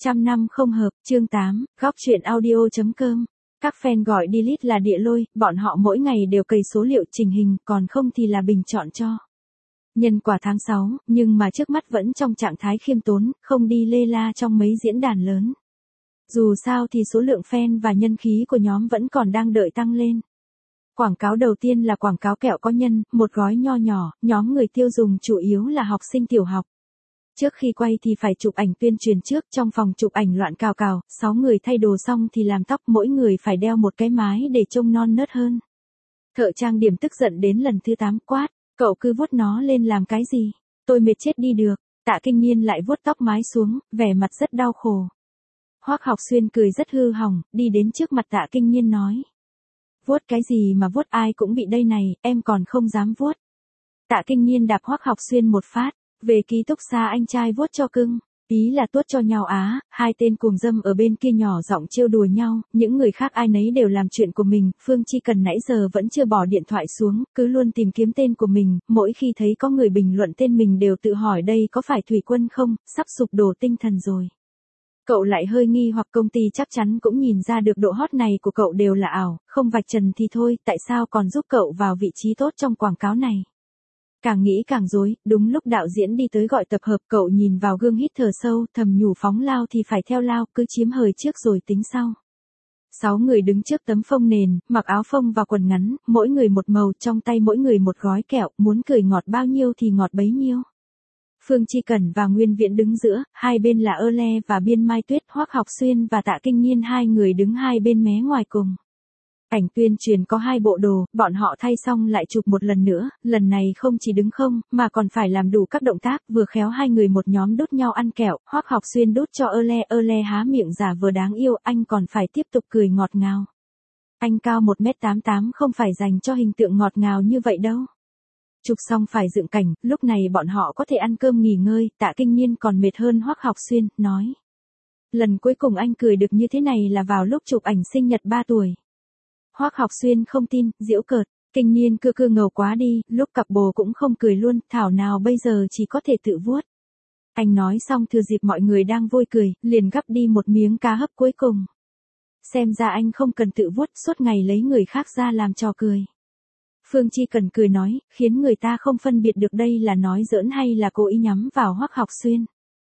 Trăm năm không hợp, chương 8, góc truyện audio.com. Các fan gọi delete là địa lôi, bọn họ mỗi ngày đều cày số liệu trình hình, còn không thì là bình chọn cho. Nhân quả tháng 6, nhưng mà trước mắt vẫn trong trạng thái khiêm tốn, không đi lê la trong mấy diễn đàn lớn. Dù sao thì số lượng fan và nhân khí của nhóm vẫn còn đang đợi tăng lên. Quảng cáo đầu tiên là quảng cáo kẹo có nhân, một gói nho nhỏ, nhóm người tiêu dùng chủ yếu là học sinh tiểu học. Trước khi quay thì phải chụp ảnh tuyên truyền trước, trong phòng chụp ảnh loạn cào cào, 6 người thay đồ xong thì làm tóc, mỗi người phải đeo một cái mái để trông non nớt hơn. Thợ trang điểm tức giận đến lần thứ 8 quát, cậu cứ vuốt nó lên làm cái gì, tôi mệt chết đi được. Tạ Kinh Niên lại vuốt tóc mái xuống, vẻ mặt rất đau khổ. Hoắc Học Xuyên cười rất hư hỏng, đi đến trước mặt Tạ Kinh Niên nói. Vuốt cái gì mà vuốt, ai cũng bị đây này, em còn không dám vuốt. Tạ Kinh Niên đạp Hoắc Học Xuyên một phát. Về ký túc xá anh trai vuốt cho cưng, ý là tuốt cho nhau á, hai tên cuồng dâm ở bên kia nhỏ giọng trêu đùa nhau, những người khác ai nấy đều làm chuyện của mình, Phương Chi Cần nãy giờ vẫn chưa bỏ điện thoại xuống, cứ luôn tìm kiếm tên của mình, mỗi khi thấy có người bình luận tên mình đều tự hỏi đây có phải Thủy Quân không, sắp sụp đổ tinh thần rồi. Cậu lại hơi nghi hoặc công ty chắc chắn cũng nhìn ra được độ hot này của cậu đều là ảo, không vạch trần thì thôi, tại sao còn giúp cậu vào vị trí tốt trong quảng cáo này. Càng nghĩ càng rối, đúng lúc đạo diễn đi tới gọi tập hợp, cậu nhìn vào gương hít thở sâu, thầm nhủ phóng lao thì phải theo lao, cứ chiếm hời trước rồi tính sau. 6 người đứng trước tấm phông nền, mặc áo phông và quần ngắn, mỗi người một màu, trong tay mỗi người một gói kẹo, muốn cười ngọt bao nhiêu thì ngọt bấy nhiêu. Phương Chi Cẩn và Nguyên Viễn đứng giữa, hai bên là Ơ-le và Biên Mai Tuyết, Hoắc Học Xuyên và Tạ Kinh Niên, hai người đứng hai bên mé ngoài cùng. Ảnh tuyên truyền có 2 bộ đồ, bọn họ thay xong lại chụp một lần nữa, lần này không chỉ đứng không, mà còn phải làm đủ các động tác, vừa khéo hai người một nhóm đút nhau ăn kẹo, Hoắc Học Xuyên đút cho Ơ-le há miệng giả vờ đáng yêu, anh còn phải tiếp tục cười ngọt ngào. Anh cao 1m88 không phải dành cho hình tượng ngọt ngào như vậy đâu. Chụp xong phải dựng cảnh, lúc này bọn họ có thể ăn cơm nghỉ ngơi, Tạ Kinh Niên còn mệt hơn Hoắc Học Xuyên, nói. Lần cuối cùng anh cười được như thế này là vào lúc chụp ảnh sinh nhật 3 tuổi. Hoắc Học Xuyên không tin, giễu cợt, Kinh Niên cứ ngầu quá đi, lúc cặp bồ cũng không cười luôn, thảo nào bây giờ chỉ có thể tự vuốt. Anh nói xong thừa dịp mọi người đang vui cười, liền gắp đi một miếng cá hấp cuối cùng. Xem ra anh không cần tự vuốt, suốt ngày lấy người khác ra làm trò cười. Phương Chi Cần cười nói, khiến người ta không phân biệt được đây là nói giỡn hay là cố ý nhắm vào Hoắc Học Xuyên.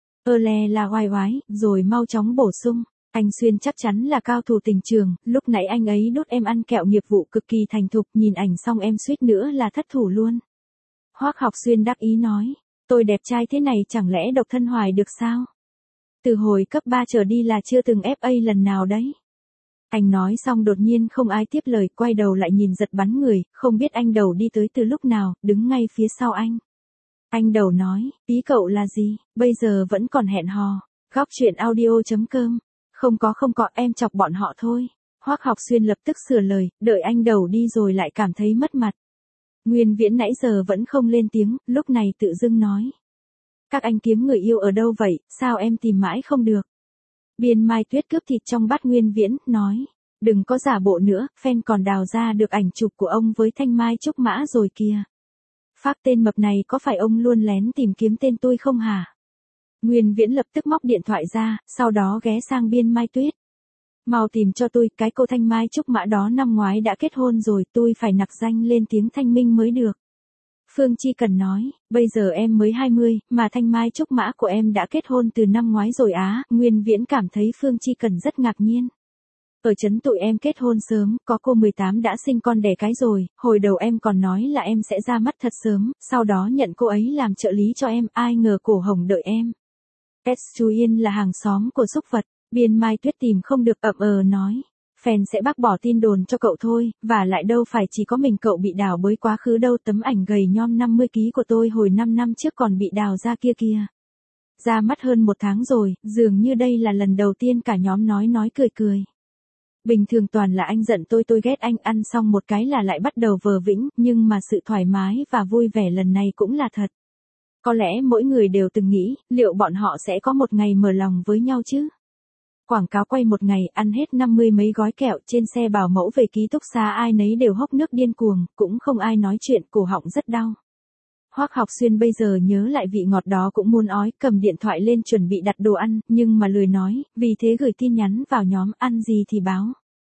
Ơ-le là oai oái, rồi mau chóng bổ sung. Anh Xuyên chắc chắn là cao thủ tình trường, lúc nãy anh ấy đút em ăn kẹo nghiệp vụ cực kỳ thành thục, nhìn ảnh xong em suýt nữa là thất thủ luôn. Hoắc Học Xuyên đắc ý nói, tôi đẹp trai thế này chẳng lẽ độc thân hoài được sao? Từ hồi cấp 3 trở đi là chưa từng FA lần nào đấy. Anh nói xong đột nhiên không ai tiếp lời, quay đầu lại nhìn giật bắn người, không biết anh Đầu đi tới từ lúc nào, đứng ngay phía sau anh. Anh Đầu nói, ý cậu là gì, bây giờ vẫn còn hẹn hò. Góc truyện audio.com. Không có, em chọc bọn họ thôi. Hoắc Học Xuyên lập tức sửa lời, đợi anh Đầu đi rồi lại cảm thấy mất mặt. Nguyên Viễn nãy giờ vẫn không lên tiếng, lúc này tự dưng nói. Các anh kiếm người yêu ở đâu vậy, sao em tìm mãi không được? Biên Mai Tuyết cướp thịt trong bát Nguyên Viễn, nói. Đừng có giả bộ nữa, fan còn đào ra được ảnh chụp của ông với Thanh Mai Trúc Mã rồi kìa. Phác tên mập này có phải ông luôn lén tìm kiếm tên tôi không hả? Nguyên Viễn lập tức móc điện thoại ra, sau đó ghé sang Biên Mai Tuyết. Mau tìm cho tôi, cái cô Thanh Mai Trúc Mã đó năm ngoái đã kết hôn rồi, tôi phải nặc danh lên tiếng thanh minh mới được. Phương Chi Cần nói, bây giờ em mới 20, mà Thanh Mai Trúc Mã của em đã kết hôn từ năm ngoái rồi á. Nguyên Viễn cảm thấy Phương Chi Cần rất ngạc nhiên. Ở trấn tụi em kết hôn sớm, có cô 18 đã sinh con đẻ cái rồi, hồi đầu em còn nói là em sẽ ra mắt thật sớm, sau đó nhận cô ấy làm trợ lý cho em, ai ngờ cổ hồng đợi em. Chú Yên là hàng xóm của Xúc Vật, Biên Mai Tuyết tìm không được nói. Fan sẽ bác bỏ tin đồn cho cậu thôi, và lại đâu phải chỉ có mình cậu bị đào bới quá khứ đâu, tấm ảnh gầy nhom 50 kg của tôi hồi 5 năm trước còn bị đào ra kia kìa. Ra mắt hơn 1 tháng rồi, dường như đây là lần đầu tiên cả nhóm nói cười. Bình thường toàn là anh giận tôi ghét anh, ăn xong một cái là lại bắt đầu vờ vĩnh, nhưng mà sự thoải mái và vui vẻ lần này cũng là thật. Có lẽ mỗi người đều từng nghĩ, liệu bọn họ sẽ có một ngày mở lòng với nhau chứ? Quảng cáo quay một ngày, ăn hết 50 mấy gói kẹo, trên xe bảo mẫu về ký túc xá ai nấy đều hốc nước điên cuồng, cũng không ai nói chuyện, cổ họng rất đau. Hoắc Học Xuyên bây giờ nhớ lại vị ngọt đó cũng muốn ói, cầm điện thoại lên chuẩn bị đặt đồ ăn, nhưng mà lười nói, vì thế gửi tin nhắn vào nhóm ăn gì thì báo.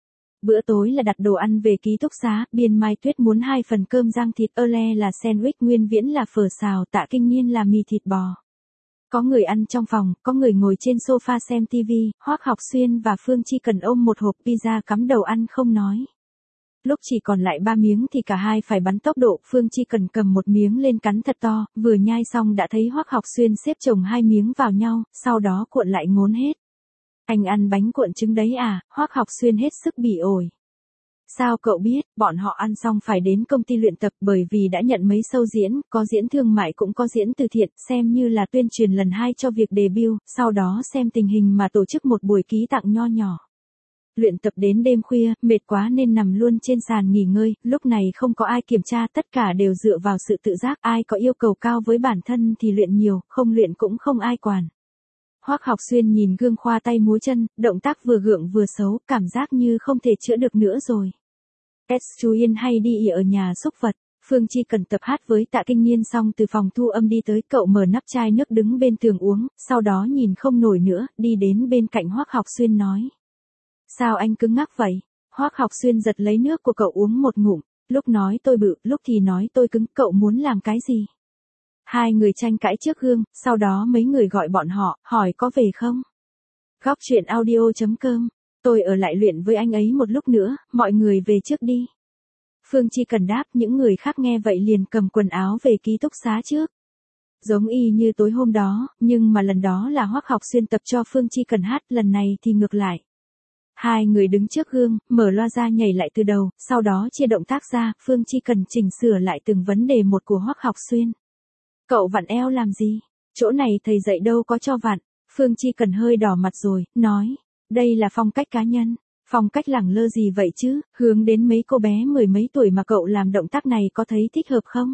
Bữa tối là đặt đồ ăn về ký túc xá, Biên Mai Tuyết muốn 2 phần cơm rang thịt ơ le là sandwich, Nguyên Viễn là phở xào, Tạ Kinh Nhiên là mì thịt bò. Có người ăn trong phòng, có người ngồi trên sofa xem TV, Hoắc Học Xuyên và Phương Chi Cần ôm một hộp pizza cắm đầu ăn không nói. Lúc chỉ còn lại 3 miếng thì cả hai phải bắn tốc độ, Phương Chi Cần cầm một miếng lên cắn thật to, vừa nhai xong đã thấy Hoắc Học Xuyên xếp chồng 2 miếng vào nhau, sau đó cuộn lại ngốn hết. Anh ăn bánh cuộn trứng đấy à? Hoắc Học Xuyên hết sức bỉ ổi. Sao cậu biết? Bọn họ ăn xong phải đến công ty luyện tập bởi vì đã nhận mấy show diễn, có diễn thương mại cũng có diễn từ thiện, xem như là tuyên truyền lần 2 cho việc debut, sau đó xem tình hình mà tổ chức một buổi ký tặng nho nhỏ. Luyện tập đến đêm khuya, mệt quá nên nằm luôn trên sàn nghỉ ngơi, lúc này không có ai kiểm tra, tất cả đều dựa vào sự tự giác, ai có yêu cầu cao với bản thân thì luyện nhiều, không luyện cũng không ai quản. Hoắc Học Xuyên nhìn gương khoa tay múa chân, động tác vừa gượng vừa xấu, cảm giác như không thể chữa được nữa rồi. Chú Yên hay đi ở nhà xúc vật. Phương Chi Cần tập hát với Tạ Kinh Nhiên xong từ phòng thu âm đi tới, cậu mở nắp chai nước đứng bên tường uống, sau đó nhìn không nổi nữa, đi đến bên cạnh Hoắc Học Xuyên nói. Sao anh cứng ngắc vậy? Hoắc Học Xuyên giật lấy nước của cậu uống một ngụm, lúc nói tôi bự, lúc thì nói tôi cứng, cậu muốn làm cái gì? Hai người tranh cãi trước gương, sau đó mấy người gọi bọn họ, hỏi có về không? Góc truyện audio.com. Tôi ở lại luyện với anh ấy một lúc nữa, mọi người về trước đi. Phương Chi Cần đáp, những người khác nghe vậy liền cầm quần áo về ký túc xá trước. Giống y như tối hôm đó, nhưng mà lần đó là Hoắc Học Xuyên tập cho Phương Chi Cần hát, lần này thì ngược lại. Hai người đứng trước gương, mở loa ra nhảy lại từ đầu, sau đó chia động tác ra, Phương Chi Cần chỉnh sửa lại từng vấn đề một của Hoắc Học Xuyên. Cậu vặn eo làm gì? Chỗ này thầy dạy đâu có cho vặn. Phương Chi Cần hơi đỏ mặt rồi, nói. Đây là phong cách cá nhân. Phong cách lẳng lơ gì vậy chứ, hướng đến mấy cô bé 10 mấy tuổi mà cậu làm động tác này có thấy thích hợp không?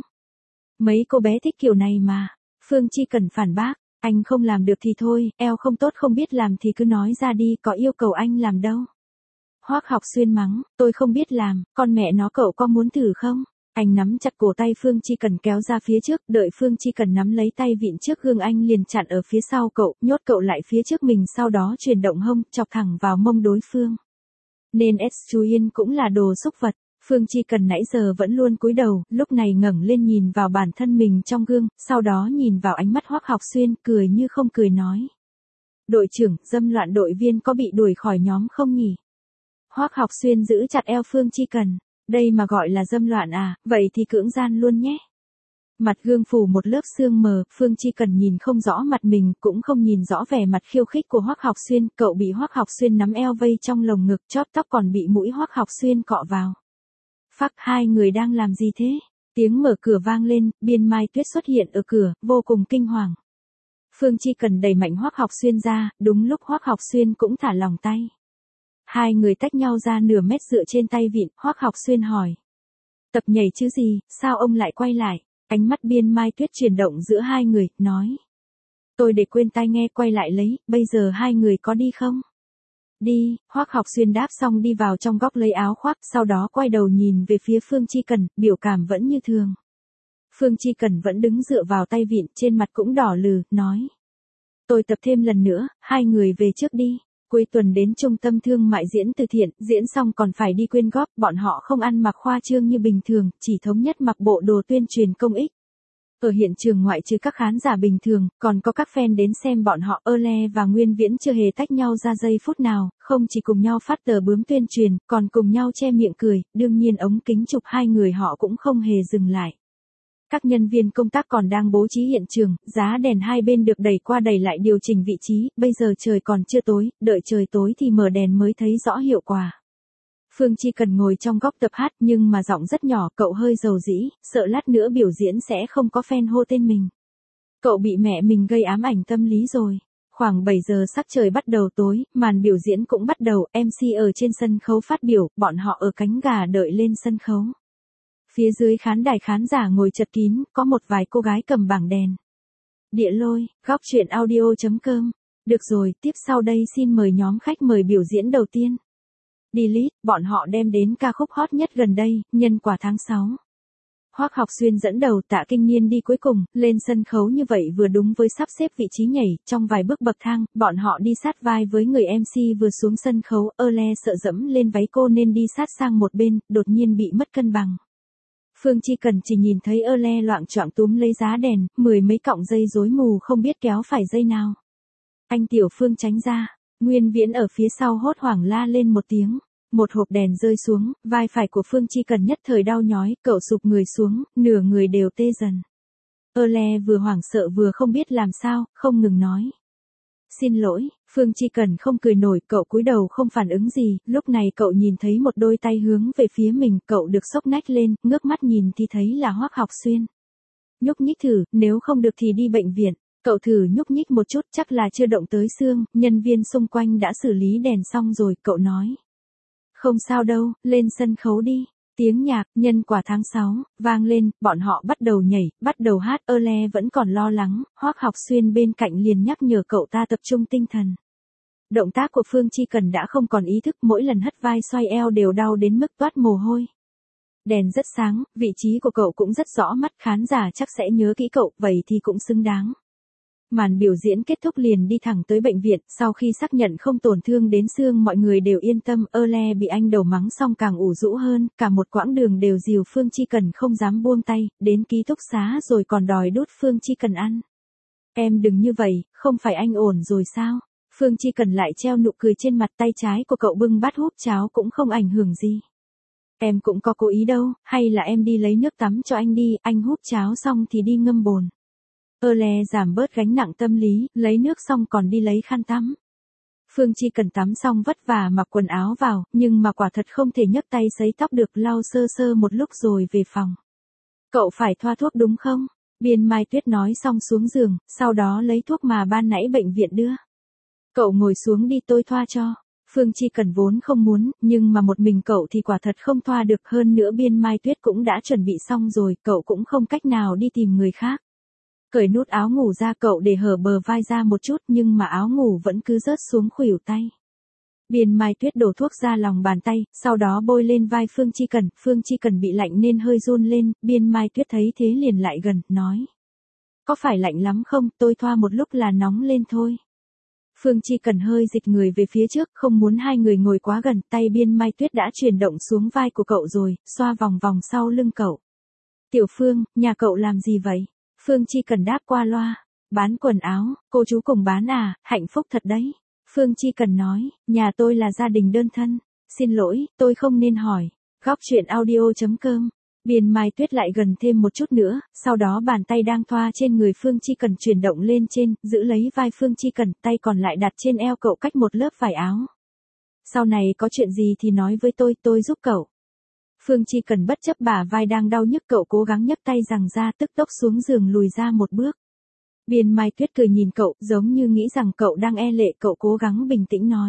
Mấy cô bé thích kiểu này mà. Phương Chi Cần phản bác, anh không làm được thì thôi, eo không tốt không biết làm thì cứ nói ra đi, có yêu cầu anh làm đâu. Hoắc Học Xuyên mắng, tôi không biết làm, con mẹ nó cậu có muốn thử không? Anh nắm chặt cổ tay Phương Chi Cần kéo ra phía trước, đợi Phương Chi Cần nắm lấy tay vịn trước gương anh liền chặn ở phía sau cậu, nhốt cậu lại phía trước mình, sau đó chuyển động hông, chọc thẳng vào mông đối phương. Nên chú Yên cũng là đồ xúc vật. Phương Chi Cần nãy giờ vẫn luôn cúi đầu, lúc này ngẩng lên nhìn vào bản thân mình trong gương, sau đó nhìn vào ánh mắt Hoắc Học Xuyên, cười như không cười nói. Đội trưởng, dâm loạn đội viên có bị đuổi khỏi nhóm không nhỉ? Hoắc Học Xuyên giữ chặt eo Phương Chi Cần. Đây mà gọi là dâm loạn à, vậy thì cưỡng gian luôn nhé. Mặt gương phủ một lớp sương mờ, Phương Chi Cần nhìn không rõ mặt mình, cũng không nhìn rõ vẻ mặt khiêu khích của Hoắc Học Xuyên, cậu bị Hoắc Học Xuyên nắm eo vây trong lồng ngực, chóp tóc còn bị mũi Hoắc Học Xuyên cọ vào. Phắc, hai người đang làm gì thế? Tiếng mở cửa vang lên, Biên Mai Tuyết xuất hiện ở cửa, vô cùng kinh hoàng. Phương Chi Cần đẩy mạnh Hoắc Học Xuyên ra, đúng lúc Hoắc Học Xuyên cũng thả lỏng tay. Hai người tách nhau ra nửa mét dựa trên tay vịn, Hoắc Học Xuyên hỏi. Tập nhảy chứ gì, sao ông lại quay lại? Ánh mắt Biên Mai Tuyết chuyển động giữa hai người, nói. Tôi để quên tai nghe quay lại lấy, bây giờ hai người có đi không? Đi, Hoắc Học Xuyên đáp xong đi vào trong góc lấy áo khoác, sau đó quay đầu nhìn về phía Phương Chi Cần, biểu cảm vẫn như thường. Phương Chi Cần vẫn đứng dựa vào tay vịn, trên mặt cũng đỏ lừ, nói. Tôi tập thêm lần nữa, hai người về trước đi. Cuối tuần đến trung tâm thương mại diễn từ thiện, diễn xong còn phải đi quyên góp, bọn họ không ăn mặc khoa trương như bình thường, chỉ thống nhất mặc bộ đồ tuyên truyền công ích. Ở hiện trường ngoại trừ các khán giả bình thường, còn có các fan đến xem bọn họ, Le và Nguyên Viễn chưa hề tách nhau ra giây phút nào, không chỉ cùng nhau phát tờ bướm tuyên truyền, còn cùng nhau che miệng cười, đương nhiên ống kính chụp hai người họ cũng không hề dừng lại. Các nhân viên công tác còn đang bố trí hiện trường, giá đèn hai bên được đẩy qua đẩy lại điều chỉnh vị trí, bây giờ trời còn chưa tối, đợi trời tối thì mở đèn mới thấy rõ hiệu quả. Phương Chi Cần ngồi trong góc tập hát nhưng mà giọng rất nhỏ, cậu hơi dầu dĩ, sợ lát nữa biểu diễn sẽ không có fan hô tên mình. Cậu bị mẹ mình gây ám ảnh tâm lý rồi. Khoảng 7 giờ sắc trời bắt đầu tối, màn biểu diễn cũng bắt đầu, MC ở trên sân khấu phát biểu, bọn họ ở cánh gà đợi lên sân khấu. Phía dưới khán đài khán giả ngồi chật kín, có một vài cô gái cầm bảng đèn. Địa Lôi, góc truyện audio.com. Được rồi, tiếp sau đây xin mời nhóm khách mời biểu diễn đầu tiên. Delete, bọn họ đem đến ca khúc hot nhất gần đây, Nhân quả tháng 6. Hoắc Học Xuyên dẫn đầu, Tạ Kinh Niên đi cuối cùng, lên sân khấu như vậy vừa đúng với sắp xếp vị trí nhảy, trong vài bước bậc thang, bọn họ đi sát vai với người MC vừa xuống sân khấu, Le sợ dẫm lên váy cô nên đi sát sang một bên, đột nhiên bị mất cân bằng. Phương Chi Cần chỉ nhìn thấy Le loạng choạng túm lấy giá đèn, mười mấy cọng dây rối mù không biết kéo phải dây nào. Anh Tiểu Phương tránh ra, Nguyên Viễn ở phía sau hốt hoảng la lên một tiếng. Một hộp đèn rơi xuống, vai phải của Phương Chi Cần nhất thời đau nhói, cậu sụp người xuống, nửa người đều tê dần. Le vừa hoảng sợ vừa không biết làm sao, không ngừng nói. Xin lỗi, Phương Chi Cần không cười nổi, cậu cúi đầu không phản ứng gì, lúc này cậu nhìn thấy một đôi tay hướng về phía mình, cậu được sốc nách lên, ngước mắt nhìn thì thấy là Hoắc Học Xuyên. Nhúc nhích thử, nếu không được thì đi bệnh viện. Cậu thử nhúc nhích một chút, chắc là chưa động tới xương, nhân viên xung quanh đã xử lý đèn xong rồi, cậu nói. Không sao đâu, lên sân khấu đi. Tiếng nhạc, nhân quả tháng 6, vang lên, bọn họ bắt đầu nhảy, bắt đầu hát, Le vẫn còn lo lắng, Hoắc Học Xuyên bên cạnh liền nhắc nhở cậu ta tập trung tinh thần. Động tác của Phương Chi Cần đã không còn ý thức, mỗi lần hất vai xoay eo đều đau đến mức toát mồ hôi. Đèn rất sáng, vị trí của cậu cũng rất rõ mắt, khán giả chắc sẽ nhớ kỹ cậu, vậy thì cũng xứng đáng. Màn biểu diễn kết thúc liền đi thẳng tới bệnh viện, sau khi xác nhận không tổn thương đến xương mọi người đều yên tâm, Le bị anh đầu mắng xong càng ủ rũ hơn, cả một quãng đường đều dìu Phương Chi Cần không dám buông tay, đến ký túc xá rồi còn đòi đút Phương Chi Cần ăn. Em đừng như vậy, không phải anh ổn rồi sao? Phương Chi Cần lại treo nụ cười trên mặt, tay trái của cậu bưng bát húp cháo cũng không ảnh hưởng gì. Em cũng có cố ý đâu, hay là em đi lấy nước tắm cho anh đi, anh húp cháo xong thì đi ngâm bồn. Le giảm bớt gánh nặng tâm lý, lấy nước xong còn đi lấy khăn tắm. Phương Chi Cần tắm xong vất vả mặc quần áo vào, nhưng mà quả thật không thể nhấc tay sấy tóc được, lau sơ sơ một lúc rồi về phòng. Cậu phải thoa thuốc đúng không? Biên Mai Tuyết nói xong xuống giường, sau đó lấy thuốc mà ban nãy bệnh viện đưa. Cậu ngồi xuống đi tôi thoa cho. Phương Chi Cần vốn không muốn, nhưng mà một mình cậu thì quả thật không thoa được, hơn nữa Biên Mai Tuyết cũng đã chuẩn bị xong rồi, cậu cũng không cách nào đi tìm người khác. Cởi nút áo ngủ ra, cậu để hở bờ vai ra một chút nhưng mà áo ngủ vẫn cứ rớt xuống khuỷu tay. Biên Mai Tuyết đổ thuốc ra lòng bàn tay, sau đó bôi lên vai Phương Chi Cần, Phương Chi Cần bị lạnh nên hơi run lên, Biên Mai Tuyết thấy thế liền lại gần, nói. Có phải lạnh lắm không, tôi thoa một lúc là nóng lên thôi. Phương Chi Cần hơi dịch người về phía trước, không muốn hai người ngồi quá gần, tay Biên Mai Tuyết đã chuyển động xuống vai của cậu rồi, xoa vòng vòng sau lưng cậu. Tiểu Phương, nhà cậu làm gì vậy? Phương Chi Cần đáp qua loa. Bán quần áo, cô chú cùng bán à, hạnh phúc thật đấy. Phương Chi Cần nói, nhà tôi là gia đình đơn thân. Xin lỗi, tôi không nên hỏi. Góc chuyện audio.com. Biên Mai Tuyết lại gần thêm một chút nữa, sau đó bàn tay đang thoa trên người Phương Chi Cần chuyển động lên trên, giữ lấy vai Phương Chi Cần, tay còn lại đặt trên eo cậu cách một lớp vải áo. Sau này có chuyện gì thì nói với tôi giúp cậu. Phương Chi Cần bất chấp bả vai đang đau nhức, cậu cố gắng nhấc tay rằng ra, tức tốc xuống giường lùi ra một bước. Biên Mai Tuyết cười nhìn cậu, giống như nghĩ rằng cậu đang e lệ, cậu cố gắng bình tĩnh nói.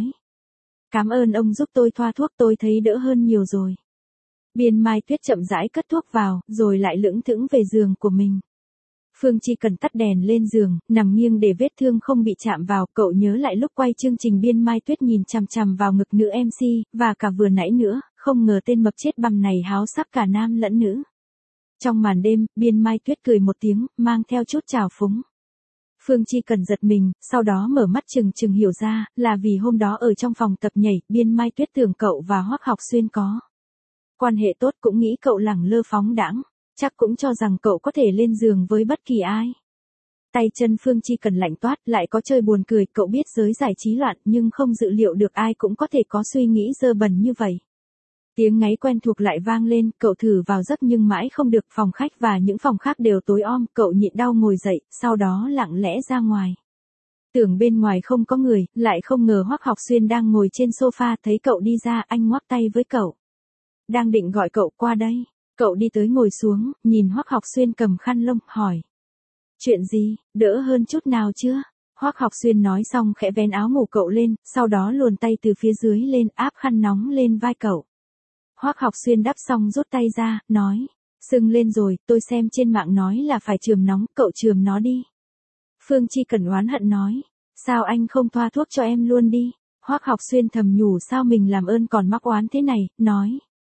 Cảm ơn ông giúp tôi thoa thuốc, tôi thấy đỡ hơn nhiều rồi. Biên Mai Tuyết chậm rãi cất thuốc vào, rồi lại lững thững về giường của mình. Phương Chi Cần tắt đèn lên giường, nằm nghiêng để vết thương không bị chạm vào, cậu nhớ lại lúc quay chương trình Biên Mai Tuyết nhìn chằm chằm vào ngực nữ MC, và cả vừa nãy nữa, không ngờ tên mập chết bằm này háo sắc cả nam lẫn nữ. Trong màn đêm, Biên Mai Tuyết cười một tiếng, mang theo chút trào phúng. Phương Chi Cần giật mình, sau đó mở mắt chừng hiểu ra, là vì hôm đó ở trong phòng tập nhảy, Biên Mai Tuyết tưởng cậu và Hoắc Học Xuyên có quan hệ tốt, cũng nghĩ cậu lẳng lơ phóng đãng, chắc cũng cho rằng cậu có thể lên giường với bất kỳ ai. Tay chân Phương Chi Cần lạnh toát, lại có chơi buồn cười, cậu biết giới giải trí loạn nhưng không dự liệu được ai cũng có thể có suy nghĩ dơ bẩn như vậy. Tiếng ngáy quen thuộc lại vang lên, cậu thử vào giấc nhưng mãi không được, phòng khách và những phòng khác đều tối om, cậu nhịn đau ngồi dậy, sau đó lặng lẽ ra ngoài. Tưởng bên ngoài không có người, lại không ngờ Hoắc Học Xuyên đang ngồi trên sofa, thấy cậu đi ra, anh ngoắc tay với cậu. Đang định gọi cậu qua đây, cậu đi tới ngồi xuống, nhìn Hoắc Học Xuyên cầm khăn lông, hỏi. Chuyện gì, đỡ hơn chút nào chưa? Hoắc Học Xuyên nói xong khẽ vén áo ngủ cậu lên, sau đó luồn tay từ phía dưới lên, áp khăn nóng lên vai cậu. Hoắc Học Xuyên đắp xong rút tay ra, nói. Sưng lên rồi, tôi xem trên mạng nói là phải chườm nóng, cậu chườm nó đi. Phương Chi Cần oán hận nói. Sao anh không thoa thuốc cho em luôn đi? Hoắc Học Xuyên thầm nhủ sao mình làm ơn còn mắc oán thế này, nói.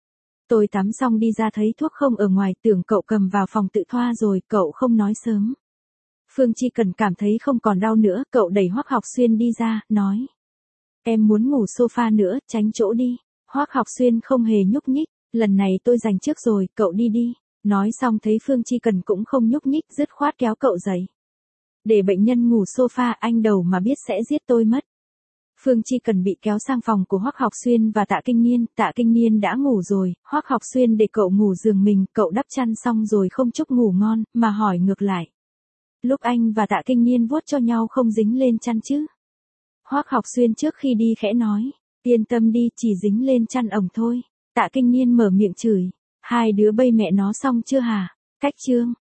Tôi tắm xong đi ra thấy thuốc không ở ngoài, tưởng cậu cầm vào phòng tự thoa rồi, cậu không nói sớm. Phương Chi Cần cảm thấy không còn đau nữa, cậu đẩy Hoắc Học Xuyên đi ra, nói. Em muốn ngủ sofa nữa, tránh chỗ đi. Hoắc Học Xuyên không hề nhúc nhích, lần này tôi giành trước rồi, cậu đi đi. Nói xong thấy Phương Chi Cần cũng không nhúc nhích, dứt khoát kéo cậu dậy. Để bệnh nhân ngủ sofa, anh đầu mà biết sẽ giết tôi mất. Phương Chi Cần bị kéo sang phòng của Hoắc Học Xuyên và Tạ Kinh Niên đã ngủ rồi, Hoắc Học Xuyên để cậu ngủ giường mình, cậu đắp chăn xong rồi không chúc ngủ ngon, mà hỏi ngược lại. Lúc anh và Tạ Kinh Niên vuốt cho nhau không dính lên chăn chứ? Hoắc Học Xuyên trước khi đi khẽ nói, yên tâm đi, chỉ dính lên chăn ổng thôi. Tạ Kinh Niên mở miệng chửi, hai đứa bây mẹ nó xong chưa hả? Cách chương